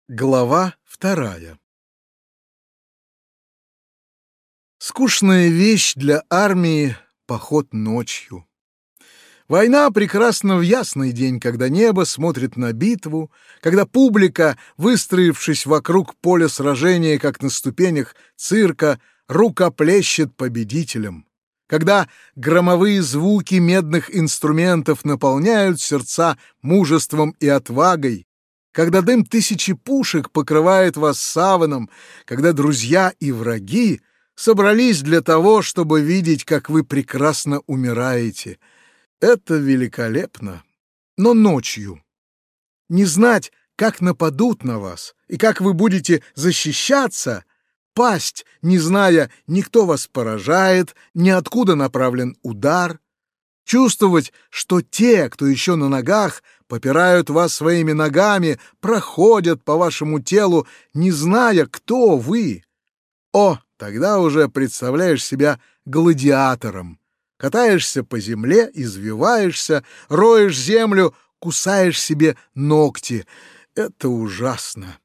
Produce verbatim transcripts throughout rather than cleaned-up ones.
Глава вторая. Скучная вещь для армии — поход ночью. Война прекрасна в ясный день, когда небо смотрит на битву, когда публика, выстроившись вокруг поля сражения, как на ступенях цирка, рукоплещет победителям, когда громовые звуки медных инструментов наполняют сердца мужеством и отвагой, когда дым тысячи пушек покрывает вас саваном, когда друзья и враги собрались для того, чтобы видеть, как вы прекрасно умираете. Это великолепно. Но ночью. Не знать, как нападут на вас и как вы будете защищаться, пасть, не зная, ни кто вас поражает, ни откуда направлен удар, чувствовать, что те, кто еще на ногах, попирают вас своими ногами, проходят по вашему телу, не зная, кто вы. О, тогда уже представляешь себя гладиатором. Катаешься по земле, извиваешься, роешь землю, кусаешь себе ногти. Это ужасно.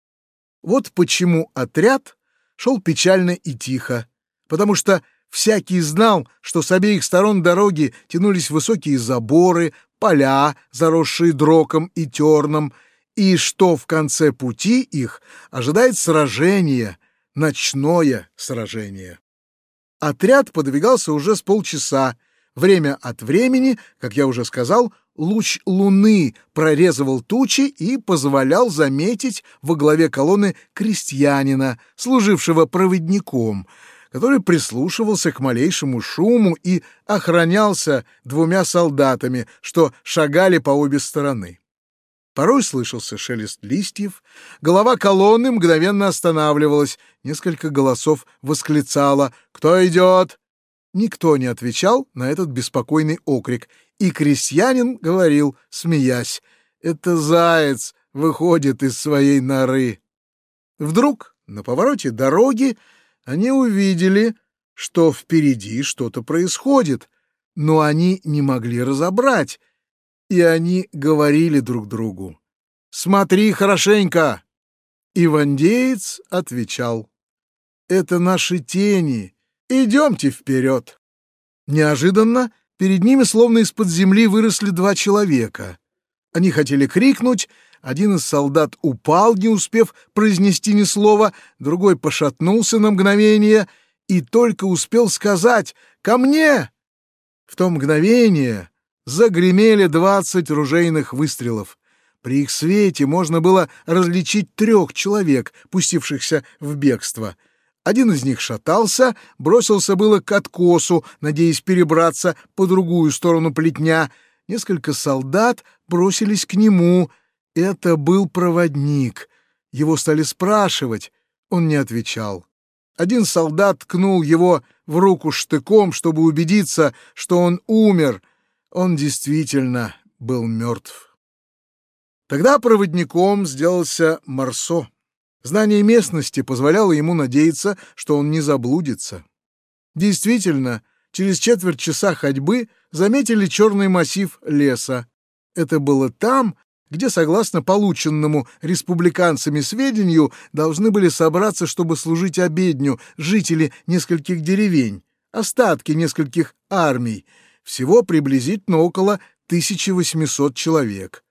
Вот почему отряд шел печально и тихо, потому что всякий знал, что с обеих сторон дороги тянулись высокие заборы, поля, заросшие дроком и терном, и что в конце пути их ожидает сражение, ночное сражение. Отряд подвигался уже с полчаса. Время от времени, как я уже сказал, луч луны прорезывал тучи и позволял заметить во главе колонны крестьянина, служившего проводником, который прислушивался к малейшему шуму и охранялся двумя солдатами, что шагали по обе стороны. Порой слышался шелест листьев, голова колонны мгновенно останавливалась, несколько голосов восклицало «Кто идет?». Никто не отвечал на этот беспокойный окрик, и крестьянин говорил, смеясь, «Это заяц выходит из своей норы». Вдруг на повороте дороги они увидели, что впереди что-то происходит, но они не могли разобрать, и они говорили друг другу: «Смотри хорошенько!» Ивандеец отвечал: «Это наши тени, идемте вперед!» Неожиданно перед ними словно из-под земли выросли два человека. Они хотели крикнуть, один из солдат упал, не успев произнести ни слова, другой пошатнулся на мгновение и только успел сказать «Ко мне!». В то мгновение загремели двадцать ружейных выстрелов. При их свете можно было различить трех человек, пустившихся в бегство. Один из них шатался, бросился было к откосу, надеясь перебраться по другую сторону плетня. Несколько солдат бросились к нему. Это был проводник. Его стали спрашивать. Он не отвечал. Один солдат ткнул его в руку штыком, чтобы убедиться, что он умер. Он действительно был мертв. Тогда проводником сделался Марсо. Знание местности позволяло ему надеяться, что он не заблудится. Действительно, через четверть часа ходьбы заметили черный массив леса. Это было там, где, согласно полученному республиканцами сведению, должны были собраться, чтобы служить обедню, жители нескольких деревень, остатки нескольких армий, всего приблизительно около тысяча восемьсот человек.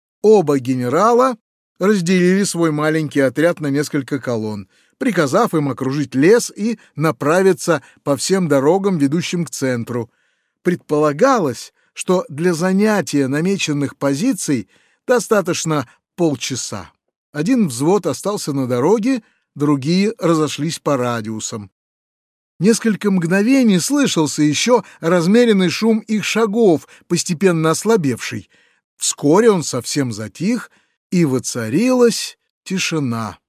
Оба генерала разделили свой маленький отряд на несколько колонн, приказав им окружить лес и направиться по всем дорогам, ведущим к центру. Предполагалось, что для занятия намеченных позиций достаточно полчаса. Один взвод остался на дороге, другие разошлись по радиусам. Несколько мгновений слышался еще размеренный шум их шагов, постепенно ослабевший. Вскоре он совсем затих, и воцарилась тишина.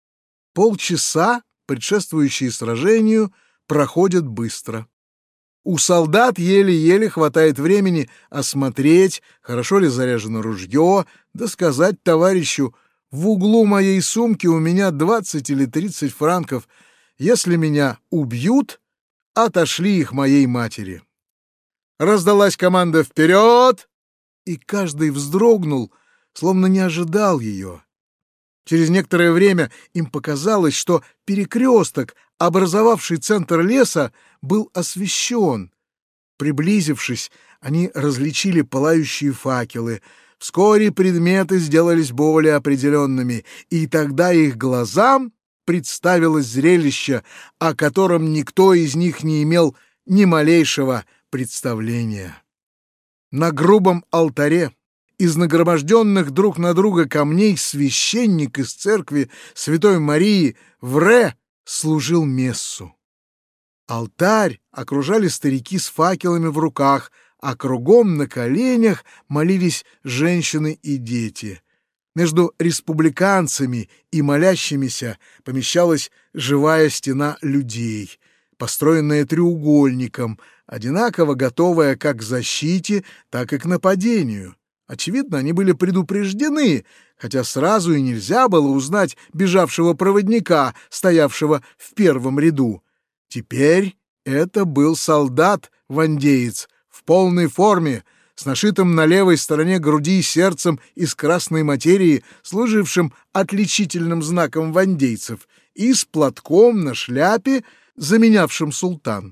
Полчаса, предшествующие сражению, проходят быстро. У солдат еле-еле хватает времени осмотреть, хорошо ли заряжено ружье, да сказать товарищу: «В углу моей сумки у меня двадцать или тридцать франков. Если меня убьют, отошли их моей матери». Раздалась команда «Вперед!», и каждый вздрогнул, словно не ожидал ее. Через некоторое время им показалось, что перекресток, образовавший центр леса, был освещен. Приблизившись, они различили пылающие факелы. Вскоре предметы сделались более определенными, и тогда их глазам представилось зрелище, о котором никто из них не имел ни малейшего представления. На грубом алтаре из нагроможденных друг на друга камней священник из церкви Святой Марии в Ре служил мессу. Алтарь окружали старики с факелами в руках, а кругом на коленях молились женщины и дети. Между республиканцами и молящимися помещалась живая стена людей, построенная треугольником, одинаково готовая как к защите, так и к нападению. Очевидно, они были предупреждены, хотя сразу и нельзя было узнать бежавшего проводника, стоявшего в первом ряду. Теперь это был солдат-вандеец в полной форме, с нашитым на левой стороне груди сердцем из красной материи, служившим отличительным знаком вандейцев, и с платком на шляпе, заменявшим султан.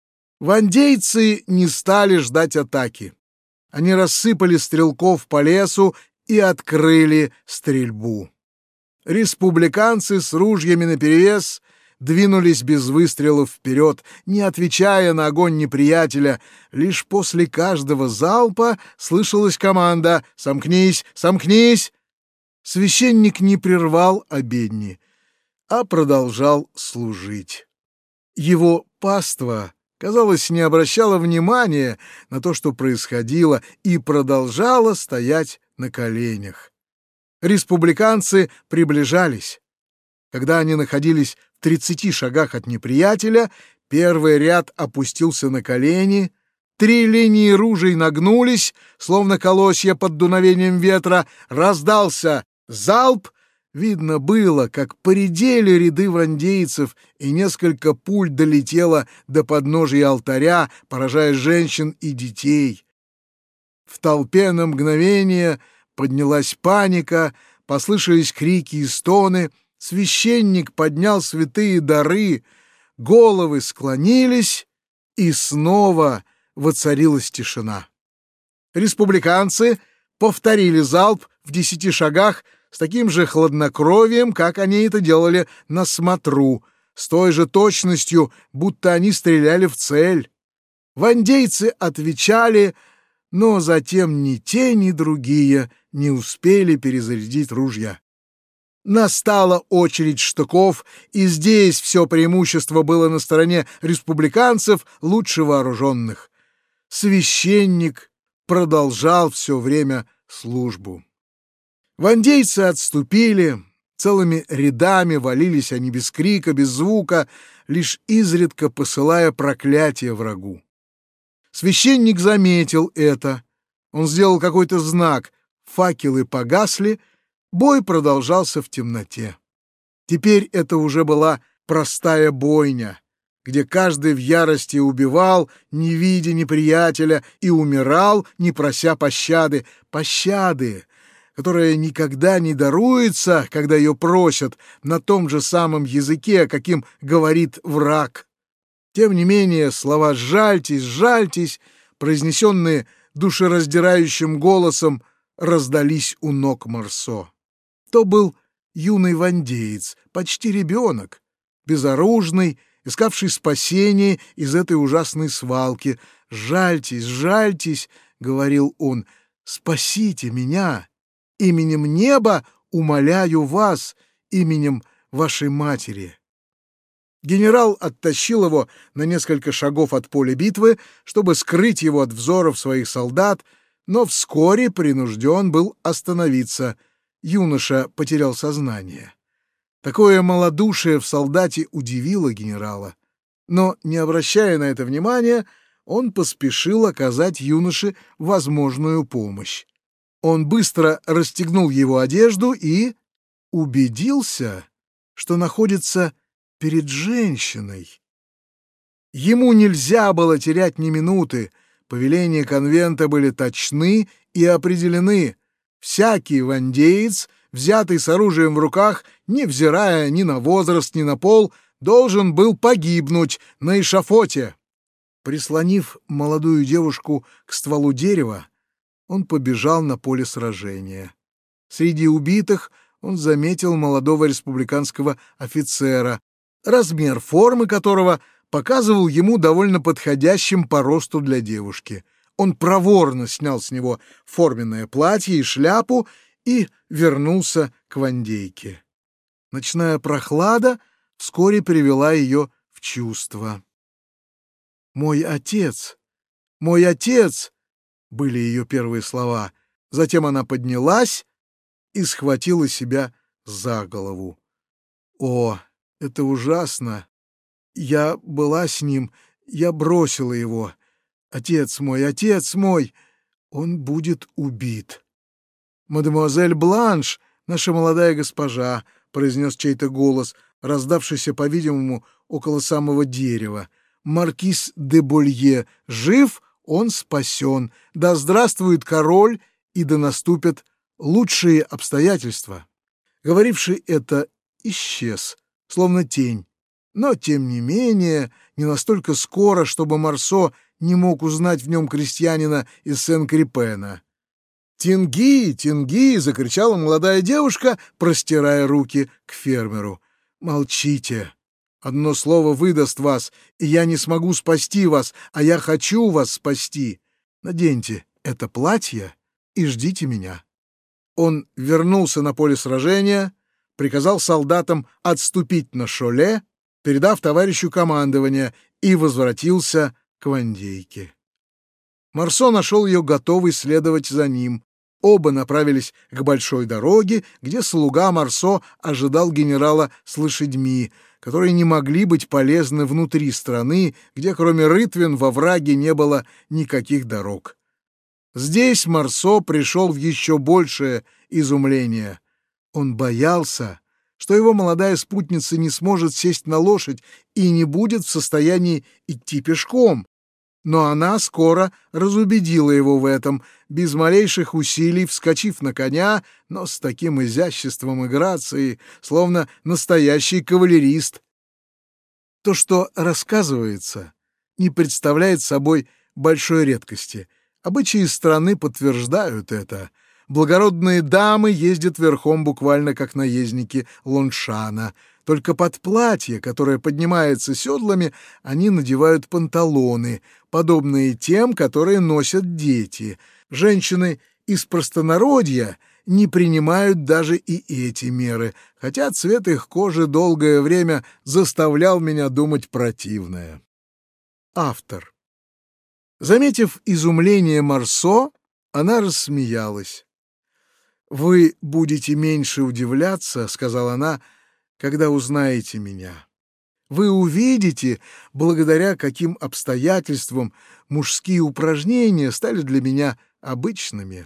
Вандейцы не стали ждать атаки. Они рассыпали стрелков по лесу и открыли стрельбу. Республиканцы с ружьями наперевес двинулись без выстрелов вперед, не отвечая на огонь неприятеля. Лишь после каждого залпа слышалась команда «Сомкнись! Сомкнись!». Священник не прервал обедни, а продолжал служить. Его паства, казалось, не обращала внимания на то, что происходило, и продолжала стоять на коленях. Республиканцы приближались. Когда они находились в тридцати шагах от неприятеля, первый ряд опустился на колени, три линии ружей нагнулись, словно колосья под дуновением ветра, раздался залп. Видно было, как поредели ряды вандейцев, и несколько пуль долетело до подножия алтаря, поражая женщин и детей. В толпе на мгновение поднялась паника, послышались крики и стоны, священник поднял святые дары, головы склонились, и снова воцарилась тишина. Республиканцы повторили залп в десяти шагах, с таким же хладнокровием, как они это делали на смотру, с той же точностью, будто они стреляли в цель. Вандейцы отвечали, но затем ни те, ни другие не успели перезарядить ружья. Настала очередь штыков, и здесь все преимущество было на стороне республиканцев, лучше вооруженных. Священник продолжал все время службу. Вандейцы отступили, целыми рядами валились они без крика, без звука, лишь изредка посылая проклятие врагу. Священник заметил это. Он сделал какой-то знак, факелы погасли, бой продолжался в темноте. Теперь это уже была простая бойня, где каждый в ярости убивал, не видя неприятеля, и умирал, не прося пощады. Пощады, которая никогда не даруется, когда ее просят, на том же самом языке, каким говорит враг. Тем не менее, слова «жальтесь, жальтесь», произнесенные душераздирающим голосом, раздались у ног Марсо. То был юный вандеец, почти ребенок, безоружный, искавший спасение из этой ужасной свалки. «Жальтесь, жальтесь», — говорил он, — «спасите меня. Именем неба умоляю вас, именем вашей матери». Генерал оттащил его на несколько шагов от поля битвы, чтобы скрыть его от взоров своих солдат, но вскоре принужден был остановиться. Юноша потерял сознание. Такое малодушие в солдате удивило генерала, но, не обращая на это внимания, он поспешил оказать юноше возможную помощь. Он быстро расстегнул его одежду и убедился, что находится перед женщиной. Ему нельзя было терять ни минуты. Повеления конвента были точны и определены. Всякий вандеец, взятый с оружием в руках, невзирая ни на возраст, ни на пол, должен был погибнуть на эшафоте. Прислонив молодую девушку к стволу дерева, он побежал на поле сражения. Среди убитых он заметил молодого республиканского офицера, размер формы которого показывал ему довольно подходящим по росту для девушки. Он проворно снял с него форменное платье и шляпу и вернулся к Вандейке. Ночная прохлада вскоре привела ее в чувство. «Мой отец! Мой отец!» — были ее первые слова. Затем она поднялась и схватила себя за голову. «О, это ужасно! Я была с ним, я бросила его. Отец мой, отец мой! Он будет убит!» «Мадемуазель Бланш, наша молодая госпожа!» — произнес чей-то голос, раздавшийся, по-видимому, около самого дерева. «Маркиз де Болье жив, он спасен. Да здравствует король, и да наступят лучшие обстоятельства». Говоривший это исчез, словно тень, но, тем не менее, не настолько скоро, чтобы Марсо не мог узнать в нем крестьянина из Сен-Крепена. «Тинги! Тинги!» — закричала молодая девушка, простирая руки к фермеру. «Молчите! Одно слово выдаст вас, и я не смогу спасти вас, а я хочу вас спасти. Наденьте это платье и ждите меня». Он вернулся на поле сражения, приказал солдатам отступить на шоле, передав товарищу командование, и возвратился к Вандейке. Марсо нашел ее готовой следовать за ним. Оба направились к большой дороге, где слуга Марсо ожидал генерала с лошадьми, которые не могли быть полезны внутри страны, где кроме рытвин во враге не было никаких дорог. Здесь Марсо пришел в еще большее изумление. Он боялся, что его молодая спутница не сможет сесть на лошадь и не будет в состоянии идти пешком. Но она скоро разубедила его в этом, без малейших усилий вскочив на коня, но с таким изяществом и грацией, словно настоящий кавалерист. То, что рассказывается, не представляет собой большой редкости. Обычаи страны подтверждают это. Благородные дамы ездят верхом буквально как наездники Лоншана. Только под платье, которое поднимается седлами, они надевают панталоны, подобные тем, которые носят дети. Женщины из простонародья не принимают даже и эти меры, хотя цвет их кожи долгое время заставлял меня думать противное. Автор. Заметив изумление Марсо, она рассмеялась. «Вы будете меньше удивляться, — сказала она, — когда узнаете меня. Вы увидите, благодаря каким обстоятельствам мужские упражнения стали для меня обычными.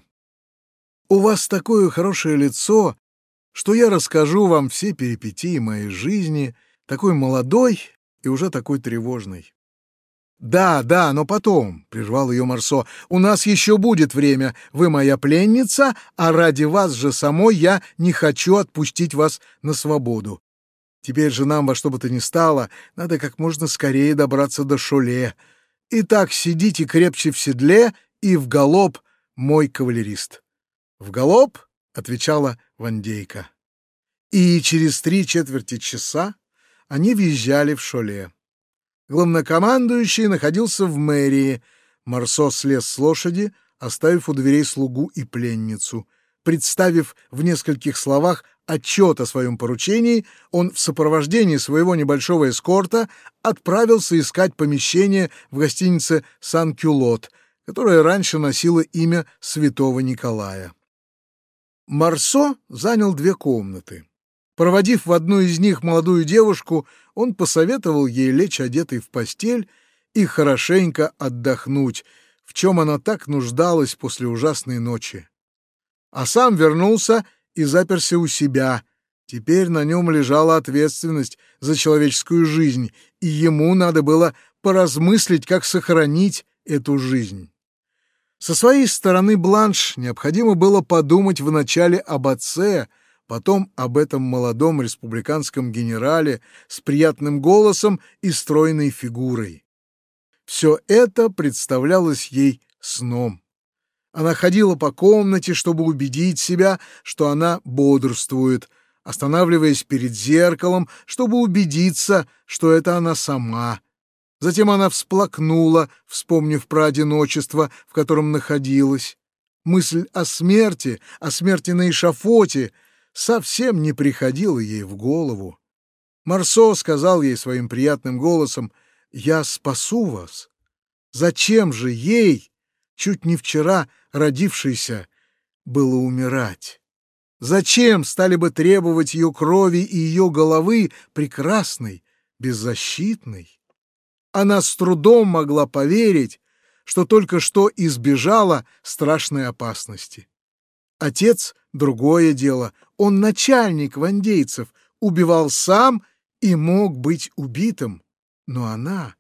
У вас такое хорошее лицо, что я расскажу вам все перипетии моей жизни, такой молодой и уже такой тревожной». «Да, да, но потом», — прервал ее Марсо, — «у нас еще будет время. Вы моя пленница, а ради вас же самой я не хочу отпустить вас на свободу. Теперь же нам во что бы то ни стало надо как можно скорее добраться до Шоле. Итак, сидите крепче в седле и в галоп, мой кавалерист». «В галоп?» — отвечала Вандейка. И через три четверти часа они въезжали в Шоле. Главнокомандующий находился в мэрии. Марсо слез с лошади, оставив у дверей слугу и пленницу. Представив в нескольких словах отчет о своем поручении, он в сопровождении своего небольшого эскорта отправился искать помещение в гостинице «Сан-Кюлот», которая раньше носила имя святого Николая. Марсо занял две комнаты. Проводив в одну из них молодую девушку, он посоветовал ей лечь одетой в постель и хорошенько отдохнуть, в чем она так нуждалась после ужасной ночи. А сам вернулся и заперся у себя. Теперь на нем лежала ответственность за человеческую жизнь, и ему надо было поразмыслить, как сохранить эту жизнь. Со своей стороны Бланш необходимо было подумать вначале об отце, потом об этом молодом республиканском генерале с приятным голосом и стройной фигурой. Все это представлялось ей сном. Она ходила по комнате, чтобы убедить себя, что она бодрствует, останавливаясь перед зеркалом, чтобы убедиться, что это она сама. Затем она всплакнула, вспомнив про одиночество, в котором находилась. Мысль о смерти, о смерти на эшафоте совсем не приходила ей в голову. Марсо сказал ей своим приятным голосом: «Я спасу вас». Зачем же ей, чуть не вчера родившейся, было умирать? Зачем стали бы требовать ее крови и ее головы, прекрасной, беззащитной? Она с трудом могла поверить, что только что избежала страшной опасности. Отец — другое дело, он начальник вандейцев, убивал сам и мог быть убитым. Но она,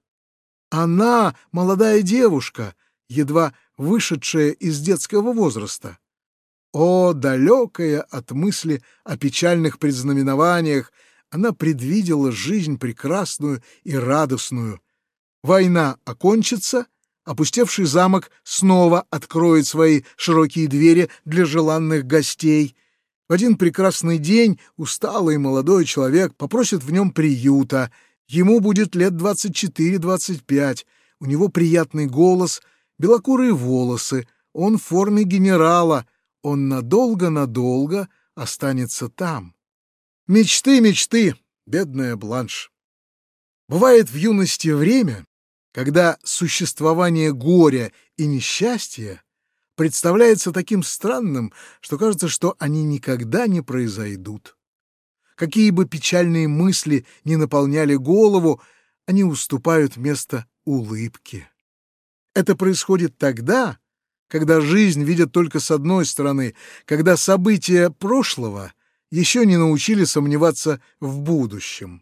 она — молодая девушка, едва вышедшая из детского возраста. О, далекая от мысли о печальных предзнаменованиях, она предвидела жизнь прекрасную и радостную. Война окончится, опустевший замок снова откроет свои широкие двери для желанных гостей. В один прекрасный день усталый молодой человек попросит в нем приюта. Ему будет лет двадцать четыре-двадцать пять, у него приятный голос, белокурые волосы, он в форме генерала, он надолго-надолго останется там. Мечты, мечты, бедная Бланш. Бывает в юности время, когда существование горя и несчастья представляется таким странным, что кажется, что они никогда не произойдут. Какие бы печальные мысли ни наполняли голову, они уступают место улыбке. Это происходит тогда, когда жизнь видят только с одной стороны, когда события прошлого еще не научили сомневаться в будущем.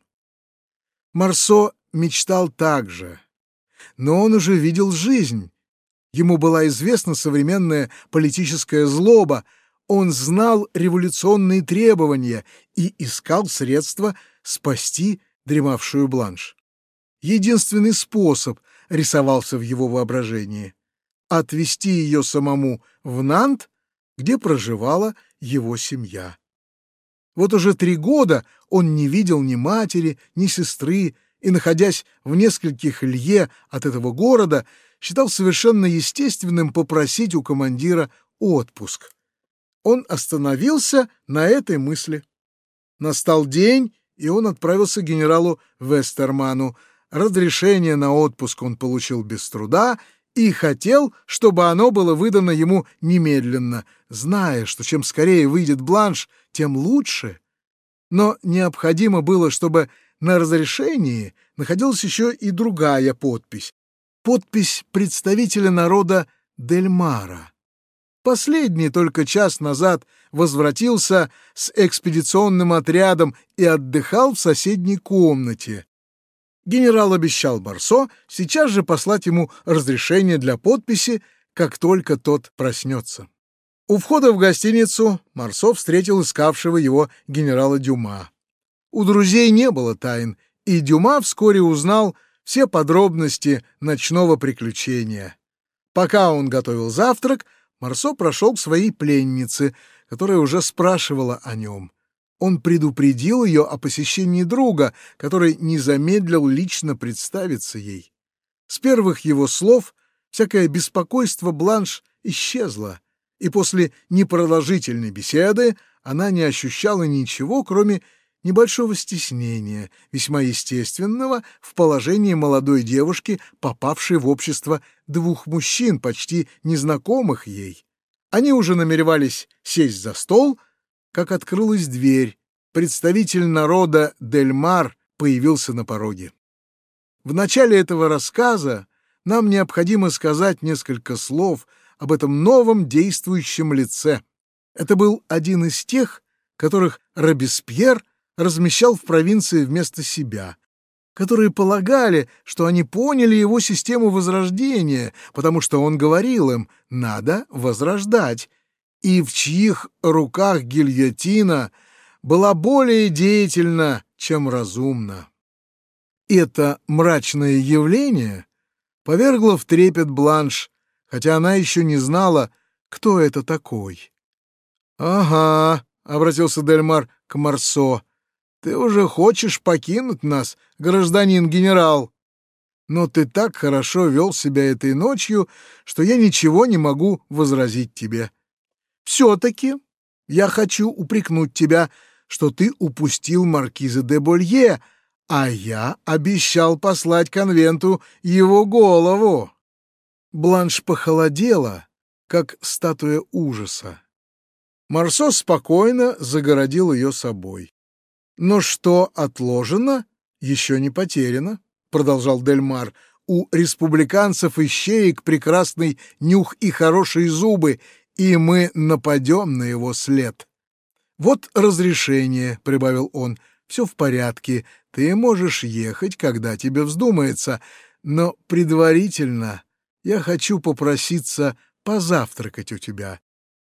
Марсо мечтал так же, но он уже видел жизнь. Ему была известна современная политическая злоба, он знал революционные требования и искал средства спасти дремавшую Бланш. Единственный способ рисовался в его воображении — отвезти ее самому в Нант, где проживала его семья. Вот уже три года он не видел ни матери, ни сестры, и, находясь в нескольких лье от этого города, считал совершенно естественным попросить у командира отпуск. Он остановился на этой мысли. Настал день, и он отправился к генералу Вестерману. Разрешение на отпуск он получил без труда и хотел, чтобы оно было выдано ему немедленно, зная, что чем скорее выйдет Бланш, тем лучше. Но необходимо было, чтобы на разрешении находилась еще и другая подпись. Подпись представителя народа Дель-Мара. Последний только час назад возвратился с экспедиционным отрядом и отдыхал в соседней комнате. Генерал обещал Марсо сейчас же послать ему разрешение для подписи, как только тот проснется. У входа в гостиницу Марсо встретил искавшего его генерала Дюма. У друзей не было тайн, и Дюма вскоре узнал все подробности ночного приключения. Пока он готовил завтрак, Марсо прошел к своей пленнице, которая уже спрашивала о нем. Он предупредил ее о посещении друга, который не замедлил лично представиться ей. С первых его слов всякое беспокойство Бланш исчезло, и после непродолжительной беседы она не ощущала ничего, кроме небольшого стеснения, весьма естественного в положении молодой девушки, попавшей в общество двух мужчин, почти незнакомых ей. Они уже намеревались сесть за стол, как открылась дверь. Представитель народа Дель-Мар появился на пороге. В начале этого рассказа нам необходимо сказать несколько слов об этом новом действующем лице. Это был один из тех, которых Робеспьер размещал в провинции вместо себя, которые полагали, что они поняли его систему возрождения, потому что он говорил им «надо возрождать», и в чьих руках гильотина была более деятельна, чем разумна. Это мрачное явление повергло в трепет Бланш, хотя она еще не знала, кто это такой. «Ага», — обратился Дельмар к Марсо, — «ты уже хочешь покинуть нас, гражданин-генерал. Но ты так хорошо вел себя этой ночью, что я ничего не могу возразить тебе. Все-таки я хочу упрекнуть тебя, что ты упустил маркиза де Болье, а я обещал послать конвенту его голову». Бланш похолодела, как статуя ужаса. Марсо спокойно загородил ее собой. «Но что отложено, еще не потеряно», — продолжал Дельмар. «У республиканцев ищеек прекрасный нюх и хорошие зубы, и мы нападем на его след». «Вот разрешение», — прибавил он, — «все в порядке, ты можешь ехать, когда тебе вздумается, но предварительно я хочу попроситься позавтракать у тебя.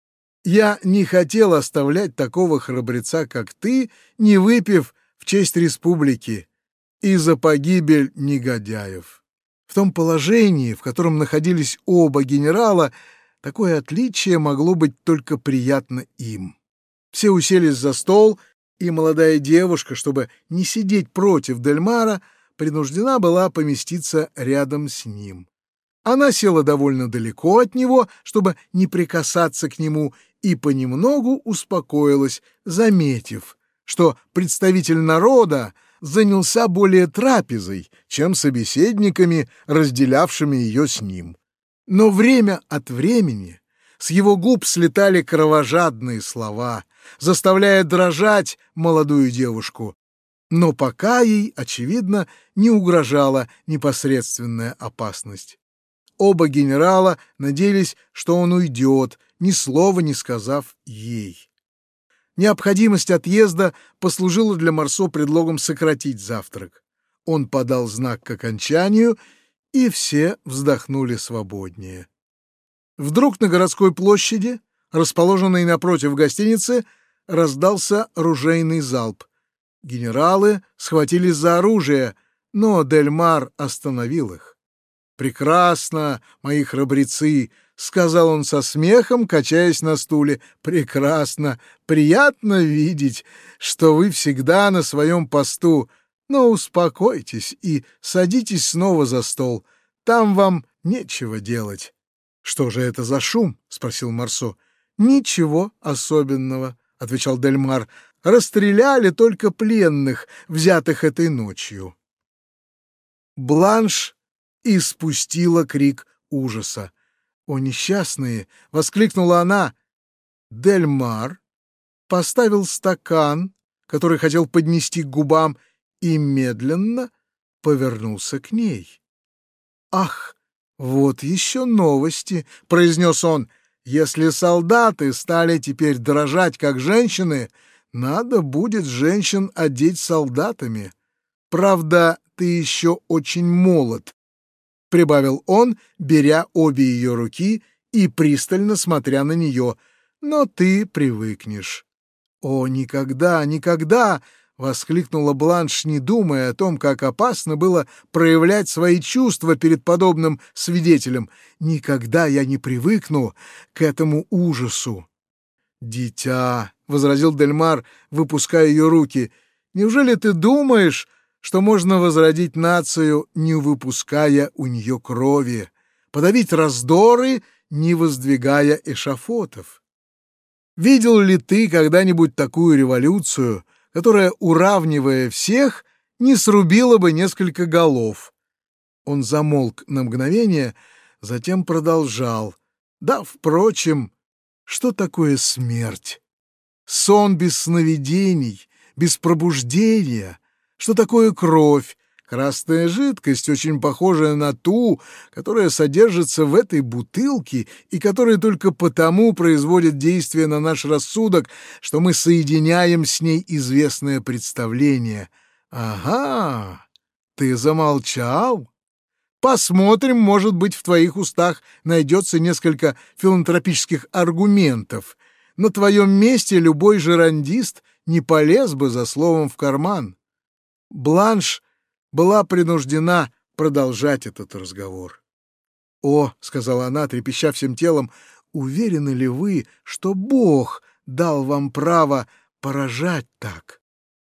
Я не хотел оставлять такого храбреца, как ты, не выпив в честь республики и за погибель негодяев». В том положении, в котором находились оба генерала, такое отличие могло быть только приятно им. Все уселись за стол, и молодая девушка, чтобы не сидеть против Дельмара, принуждена была поместиться рядом с ним. Она села довольно далеко от него, чтобы не прикасаться к нему, и понемногу успокоилась, заметив, что представитель народа занялся более трапезой, чем собеседниками, разделявшими ее с ним. Но время от времени с его губ слетали кровожадные слова, заставляя дрожать молодую девушку, но пока ей, очевидно, не угрожала непосредственная опасность. Оба генерала надеялись, что он уйдет, ни слова не сказав ей. Необходимость отъезда послужила для Марсо предлогом сократить завтрак. Он подал знак к окончанию, и все вздохнули свободнее. Вдруг на городской площади, расположенной напротив гостиницы, раздался ружейный залп. Генералы схватились за оружие, но Дельмар остановил их. «Прекрасно, мои храбрецы!» — сказал он со смехом, качаясь на стуле. «Прекрасно! Приятно видеть, что вы всегда на своем посту. Но успокойтесь и садитесь снова за стол. Там вам нечего делать». «Что же это за шум?» — спросил Марсо. «Ничего особенного», — отвечал Дельмар. «Расстреляли только пленных, взятых этой ночью». Бланш испустила крик ужаса. «О, несчастные!» — воскликнула она. Дельмар поставил стакан, который хотел поднести к губам, и медленно повернулся к ней. «Ах, вот еще новости!» — произнес он. «Если солдаты стали теперь дрожать, как женщины, надо будет женщин одеть солдатами. Правда, ты еще очень молод», — прибавил он, беря обе ее руки и пристально смотря на нее, — «но ты привыкнешь». «О, никогда, никогда!» — воскликнула Бланш, не думая о том, как опасно было проявлять свои чувства перед подобным свидетелем. «Никогда я не привыкну к этому ужасу». «Дитя», — возразил Дельмар, выпуская ее руки, — «неужели ты думаешь, что можно возродить нацию, не выпуская у нее крови, подавить раздоры, не воздвигая эшафотов? Видел ли ты когда-нибудь такую революцию, которая, уравнивая всех, не срубила бы несколько голов?» Он замолк на мгновение, затем продолжал. «Да, впрочем, что такое смерть? Сон без сновидений, без пробуждения. Что такое кровь? Красная жидкость, очень похожая на ту, которая содержится в этой бутылке и которая только потому производит действие на наш рассудок, что мы соединяем с ней известное представление. Ага, ты замолчал? Посмотрим, может быть, в твоих устах найдется несколько филантропических аргументов. На твоем месте любой жерандист не полез бы за словом в карман. Бланш была принуждена продолжать этот разговор. «О, — сказала она, трепеща всем телом, — уверены ли вы, что Бог дал вам право поражать так?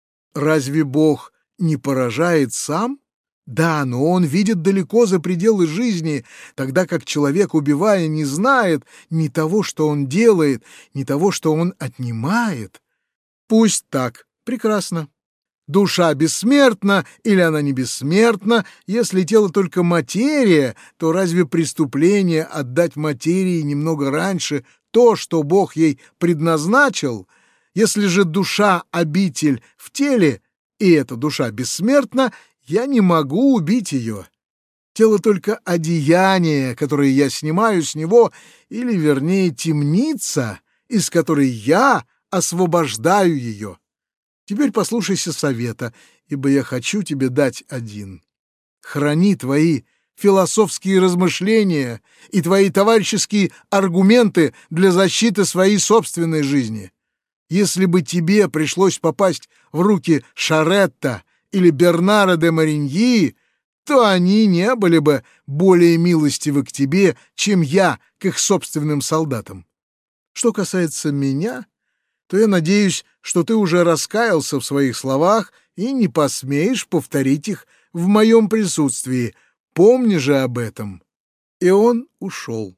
Разве Бог не поражает сам? Да, но Он видит далеко за пределы жизни, тогда как человек, убивая, не знает ни того, что он делает, ни того, что он отнимает. Пусть так, прекрасно. Душа бессмертна или она не бессмертна? Если тело только материя, то разве преступление отдать материи немного раньше то, что Бог ей предназначил? Если же душа обитель в теле, и эта душа бессмертна, я не могу убить ее. Тело только одеяние, которое я снимаю с него, или, вернее, темница, из которой я освобождаю ее. Теперь послушайся совета, ибо я хочу тебе дать один. Храни твои философские размышления и твои товарищеские аргументы для защиты своей собственной жизни. Если бы тебе пришлось попасть в руки Шаретта или Бернара де Мариньи, то они не были бы более милостивы к тебе, чем я к их собственным солдатам. Что касается меня, то я надеюсь, что ты уже раскаялся в своих словах и не посмеешь повторить их в моем присутствии. Помни же об этом». И он ушел.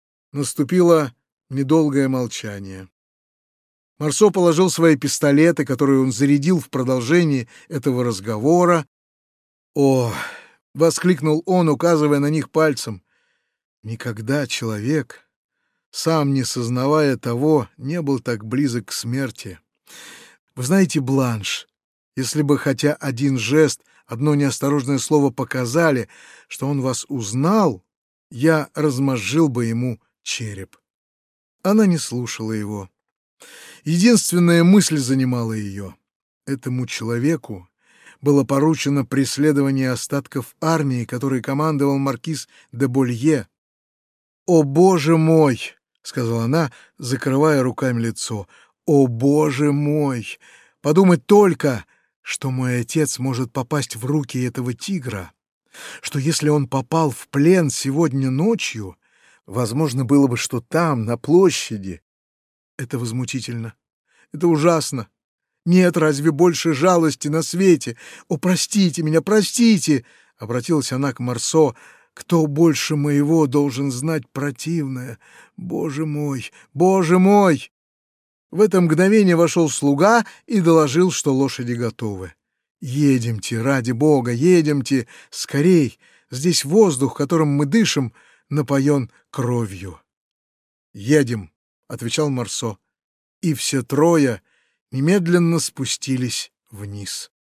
Наступило недолгое молчание. Марсо положил свои пистолеты, которые он зарядил в продолжении этого разговора. «О!» — воскликнул он, указывая на них пальцем. «Никогда человек, сам не сознавая того, не был так близок к смерти. Вы знаете, Бланш, если бы хотя один жест, одно неосторожное слово показали, что он вас узнал, я размозжил бы ему череп». Она не слушала его. Единственная мысль занимала ее. Этому человеку было поручено преследование остатков армии, которой командовал маркиз де Болье. «О, Боже мой!» — сказала она, закрывая руками лицо. «О, Боже мой! Подумать только, что мой отец может попасть в руки этого тигра, что если он попал в плен сегодня ночью, возможно было бы, что там, на площади. Это возмутительно. Это ужасно. Нет разве больше жалости на свете? О, простите меня, простите!» — обратилась она к Марсо. «Кто больше моего должен знать противное? Боже мой! Боже мой!» В это мгновение вошел слуга и доложил, что лошади готовы. «Едемте, ради бога, едемте! Скорей! Здесь воздух, которым мы дышим, напоен кровью». «Едем!» — отвечал Марсо, и все трое немедленно спустились вниз.